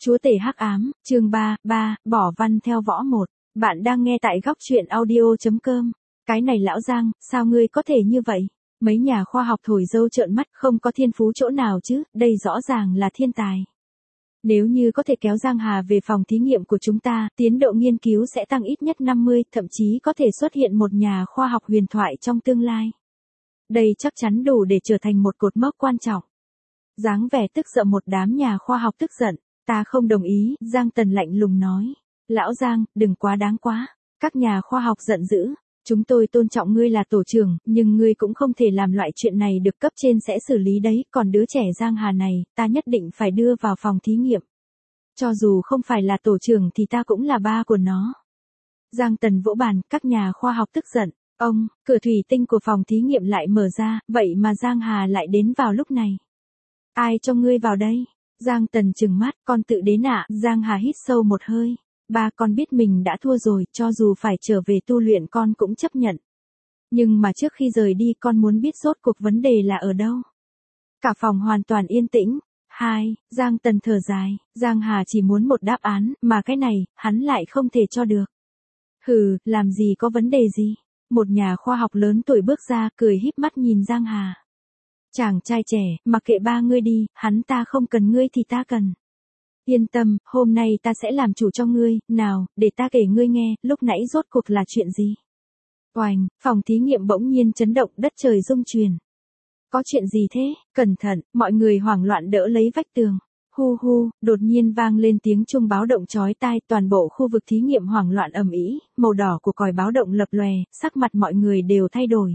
Chúa tể hắc ám, chương 3, bỏ văn theo võ 1. Bạn đang nghe tại góc truyện audio.com. Cái này lão Giang, sao ngươi có thể như vậy? Mấy nhà khoa học thổi dâu trợn mắt, không có thiên phú chỗ nào chứ, đây rõ ràng là thiên tài. Nếu như có thể kéo Giang Hà về phòng thí nghiệm của chúng ta, tiến độ nghiên cứu sẽ tăng ít nhất 50, thậm chí có thể xuất hiện một nhà khoa học huyền thoại trong tương lai. Đây chắc chắn đủ để trở thành một cột mốc quan trọng. Dáng vẻ tức giận một đám nhà khoa học tức giận. Ta không đồng ý, Giang Tần lạnh lùng nói. Lão Giang, đừng quá đáng quá. Các nhà khoa học giận dữ. Chúng tôi tôn trọng ngươi là tổ trưởng, nhưng ngươi cũng không thể làm loại chuyện này được, cấp trên sẽ xử lý đấy, còn đứa trẻ Giang Hà này, ta nhất định phải đưa vào phòng thí nghiệm. Cho dù không phải là tổ trưởng thì ta cũng là ba của nó. Giang Tần vỗ bàn, các nhà khoa học tức giận. Ông, cửa thủy tinh của phòng thí nghiệm lại mở ra, vậy mà Giang Hà lại đến vào lúc này. Ai cho ngươi vào đây? Giang Tần trừng mắt, con tự đến ạ. Giang Hà hít sâu một hơi. Ba, con biết mình đã thua rồi, cho dù phải trở về tu luyện con cũng chấp nhận. Nhưng mà trước khi rời đi con muốn biết rốt cuộc vấn đề là ở đâu. Cả phòng hoàn toàn yên tĩnh. Giang Tần thở dài. Giang Hà chỉ muốn một đáp án, mà cái này, hắn lại không thể cho được. Hừ, làm gì có vấn đề gì. Một nhà khoa học lớn tuổi bước ra, cười híp mắt nhìn Giang Hà. Chàng trai trẻ, mặc kệ ba ngươi đi, hắn ta không cần ngươi thì ta cần. Yên tâm, hôm nay ta sẽ làm chủ cho ngươi, nào, để ta kể ngươi nghe, lúc nãy rốt cuộc là chuyện gì. Oành, phòng thí nghiệm bỗng nhiên chấn động, đất trời rung chuyển. Có chuyện gì thế, cẩn thận, mọi người hoảng loạn đỡ lấy vách tường. Hu hu, đột nhiên vang lên tiếng chuông báo động chói tai, toàn bộ khu vực thí nghiệm hoảng loạn ầm ĩ, màu đỏ của còi báo động lập lòe, sắc mặt mọi người đều thay đổi.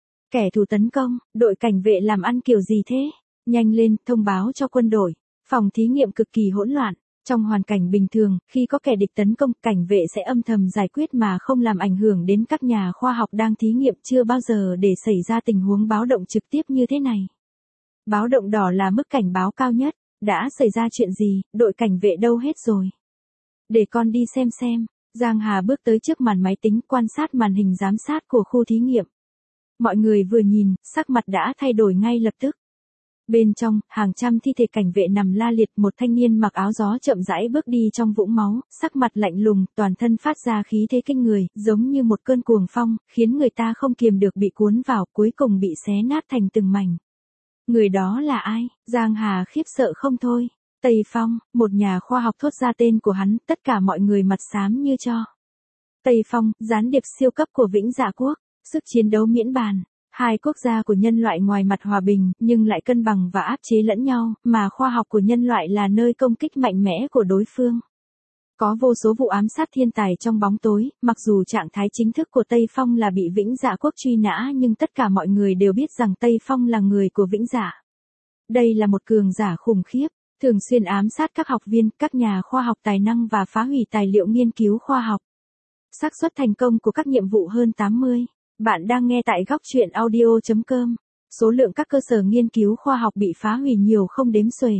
Kẻ thù tấn công, đội cảnh vệ làm ăn kiểu gì thế? Nhanh lên, thông báo cho quân đội. Phòng thí nghiệm cực kỳ hỗn loạn. Trong hoàn cảnh bình thường, khi có kẻ địch tấn công, cảnh vệ sẽ âm thầm giải quyết mà không làm ảnh hưởng đến các nhà khoa học đang thí nghiệm, chưa bao giờ để xảy ra tình huống báo động trực tiếp như thế này. Báo động đỏ là mức cảnh báo cao nhất. Đã xảy ra chuyện gì, đội cảnh vệ đâu hết rồi? Để con đi xem. Giang Hà bước tới trước màn máy tính, quan sát màn hình giám sát của khu thí nghiệm. Mọi người vừa nhìn, sắc mặt đã thay đổi ngay lập tức. Bên trong, hàng trăm thi thể cảnh vệ nằm la liệt, một thanh niên mặc áo gió chậm rãi bước đi trong vũng máu, sắc mặt lạnh lùng, toàn thân phát ra khí thế kinh người, giống như một cơn cuồng phong, khiến người ta không kiềm được bị cuốn vào, cuối cùng bị xé nát thành từng mảnh. Người đó là ai? Giang Hà khiếp sợ không thôi. Tây Phong, một nhà khoa học thốt ra tên của hắn, tất cả mọi người mặt xám như tro. Tây Phong, gián điệp siêu cấp của Vĩnh Dạ Quốc. Sức chiến đấu miễn bàn. Hai quốc gia của nhân loại ngoài mặt hòa bình, nhưng lại cân bằng và áp chế lẫn nhau, mà khoa học của nhân loại là nơi công kích mạnh mẽ của đối phương. Có vô số vụ ám sát thiên tài trong bóng tối, mặc dù trạng thái chính thức của Tây Phong là bị Vĩnh Dạ Quốc truy nã, nhưng tất cả mọi người đều biết rằng Tây Phong là người của Vĩnh Dạ. Đây là một cường giả khủng khiếp, thường xuyên ám sát các học viên, các nhà khoa học tài năng và phá hủy tài liệu nghiên cứu khoa học. Xác suất thành công của các nhiệm vụ hơn 80. Bạn đang nghe tại góc truyện audio.com. Số lượng các cơ sở nghiên cứu khoa học bị phá hủy nhiều không đếm xuể.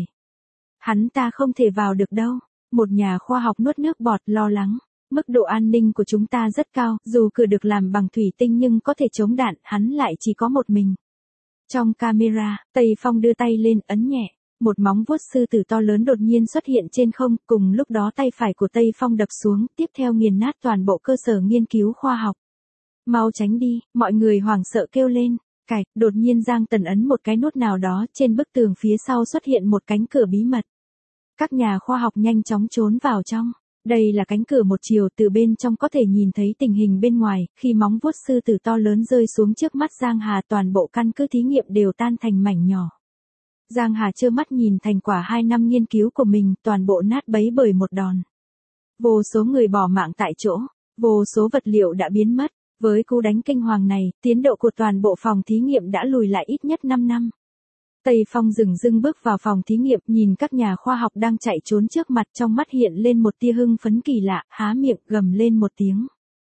Hắn ta không thể vào được đâu. Một nhà khoa học nuốt nước bọt, lo lắng. Mức độ an ninh của chúng ta rất cao, dù cửa được làm bằng thủy tinh nhưng có thể chống đạn, hắn lại chỉ có một mình. Trong camera, Tây Phong đưa tay lên, ấn nhẹ. Một móng vuốt sư tử to lớn đột nhiên xuất hiện trên không, cùng lúc đó tay phải của Tây Phong đập xuống, tiếp theo nghiền nát toàn bộ cơ sở nghiên cứu khoa học. Mau tránh đi, mọi người hoảng sợ kêu lên. Đột nhiên Giang Tần ấn một cái nút nào đó, trên bức tường phía sau xuất hiện một cánh cửa bí mật. Các nhà khoa học nhanh chóng trốn vào trong. Đây là cánh cửa một chiều, từ bên trong có thể nhìn thấy tình hình bên ngoài, khi móng vuốt sư tử to lớn rơi xuống trước mắt Giang Hà, toàn bộ căn cứ thí nghiệm đều tan thành mảnh nhỏ. Giang Hà trơ mắt nhìn thành quả 2 năm nghiên cứu của mình, toàn bộ nát bấy bởi một đòn. Vô số người bỏ mạng tại chỗ, vô số vật liệu đã biến mất. Với cú đánh kinh hoàng này, tiến độ của toàn bộ phòng thí nghiệm đã lùi lại ít nhất 5 năm. Tây Phong dửng dưng bước vào phòng thí nghiệm, nhìn các nhà khoa học đang chạy trốn trước mặt, trong mắt hiện lên một tia hưng phấn kỳ lạ, há miệng gầm lên một tiếng.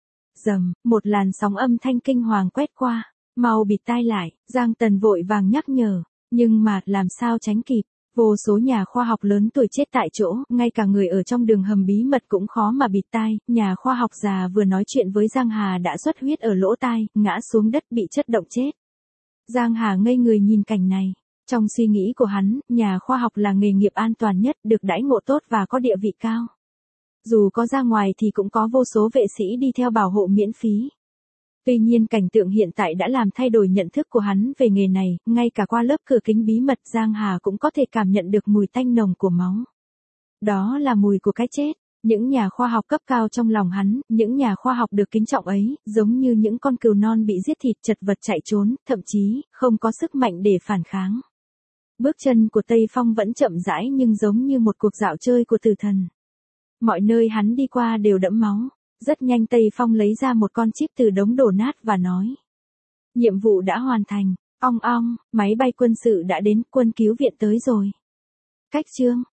Rầm, một làn sóng âm thanh kinh hoàng quét qua. Mau bịt tai lại, Giang Tần vội vàng nhắc nhở, nhưng mà làm sao tránh kịp. Vô số nhà khoa học lớn tuổi chết tại chỗ, ngay cả người ở trong đường hầm bí mật cũng khó mà bịt tai. Nhà khoa học già vừa nói chuyện với Giang Hà đã xuất huyết ở lỗ tai, ngã xuống đất bị chất động chết. Giang Hà ngây người nhìn cảnh này. Trong suy nghĩ của hắn, nhà khoa học là nghề nghiệp an toàn nhất, được đãi ngộ tốt và có địa vị cao. Dù có ra ngoài thì cũng có vô số vệ sĩ đi theo bảo hộ miễn phí. Tuy nhiên cảnh tượng hiện tại đã làm thay đổi nhận thức của hắn về nghề này, ngay cả qua lớp cửa kính bí mật Giang Hà cũng có thể cảm nhận được mùi tanh nồng của máu. Đó là mùi của cái chết. Những nhà khoa học cấp cao trong lòng hắn, những nhà khoa học được kính trọng ấy, giống như những con cừu non bị giết thịt chật vật chạy trốn, thậm chí, không có sức mạnh để phản kháng. Bước chân của Tây Phong vẫn chậm rãi nhưng giống như một cuộc dạo chơi của tử thần. Mọi nơi hắn đi qua đều đẫm máu. Rất nhanh Tây Phong lấy ra một con chip từ đống đổ nát và nói. Nhiệm vụ đã hoàn thành, ong ong, máy bay quân sự đã đến, quân cứu viện tới rồi. Cách chương.